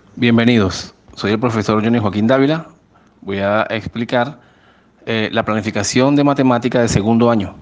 Bienvenidos, soy el profesor Johnny Joaquín Dávila. Voy a explicar la planificación de matemática de segundo año.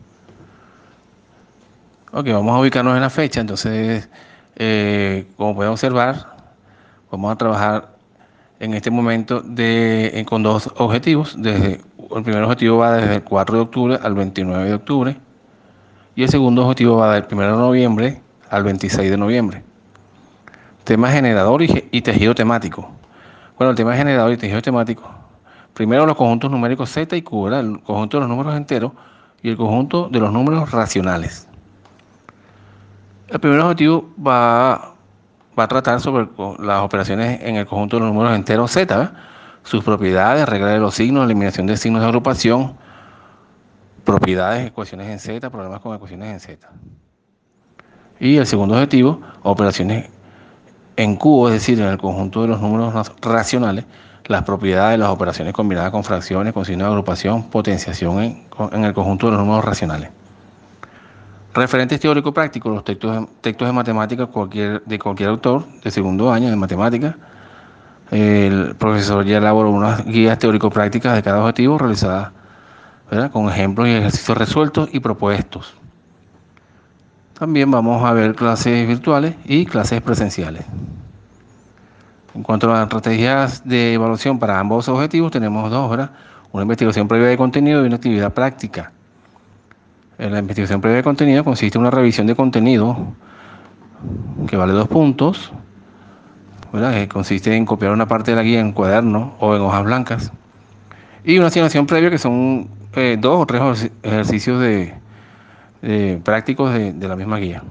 Ok, vamos a ubicarnos en la fecha. Entonces, como pueden observar, vamos a trabajar en este momento con dos objetivos. El primer objetivo va desde el 4 de octubre al 29 de octubre y el segundo objetivo va del 1 de noviembre al 26 de noviembre. Tema generador y tejido temático. Bueno, el tema generador y tejido temático. Primero los conjuntos numéricos Z y Q, ¿verdad? El conjunto de los números enteros y el conjunto de los números racionales. El primer objetivo va a tratar sobre las operaciones en el conjunto de los números enteros Z, ¿verdad? Sus propiedades, reglas de los signos, eliminación de signos de agrupación, propiedades, ecuaciones en Z, problemas con ecuaciones en Z. Y el segundo objetivo, operaciones en Q, es decir, en el conjunto de los números racionales, las propiedades de las operaciones combinadas con fracciones, con signo de agrupación, potenciación en el conjunto de los números racionales. Referentes teóricos prácticos, los textos de matemáticas de cualquier autor de segundo año de matemáticas. El profesor ya elaboró unas guías teórico-prácticas de cada objetivo realizadas, ¿verdad?, con ejemplos y ejercicios resueltos y propuestos. También vamos a ver clases virtuales y clases presenciales. En cuanto a las estrategias de evaluación para ambos objetivos, tenemos dos, ¿verdad? Una investigación previa de contenido y una actividad práctica. En la investigación previa de contenido consiste en una revisión de contenido que vale 2 puntos, ¿verdad? Que consiste en copiar una parte de la guía en cuaderno o en hojas blancas. Y una asignación previa que son 2 o 3 ejercicios prácticos de la misma guía.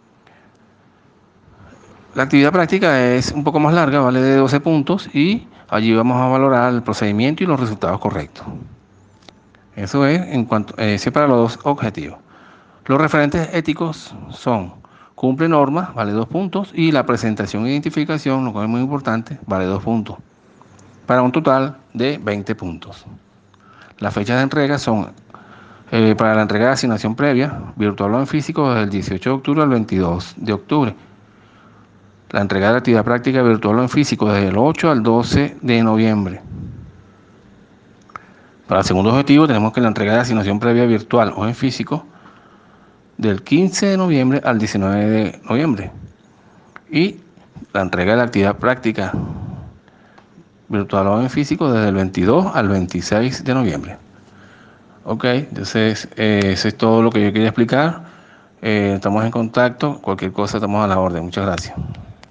La actividad práctica es un poco más larga, vale de 12 puntos y allí vamos a valorar el procedimiento y los resultados correctos. Eso es para los dos objetivos. Los referentes éticos son: cumple normas, vale 2 puntos, y la presentación e identificación, lo cual es muy importante, vale 2 puntos, para un total de 20 puntos. Las fechas de entrega son para la entrega de asignación previa, virtual o en físico, desde el 18 de octubre al 22 de octubre. La entrega de la actividad práctica virtual o en físico desde el 8 al 12 de noviembre. Para el segundo objetivo tenemos que la entrega de asignación previa virtual o en físico del 15 de noviembre al 19 de noviembre. Y la entrega de la actividad práctica virtual o en físico desde el 22 al 26 de noviembre. Ok, entonces eso es todo lo que yo quería explicar. Estamos en contacto, cualquier cosa estamos a la orden. Muchas gracias.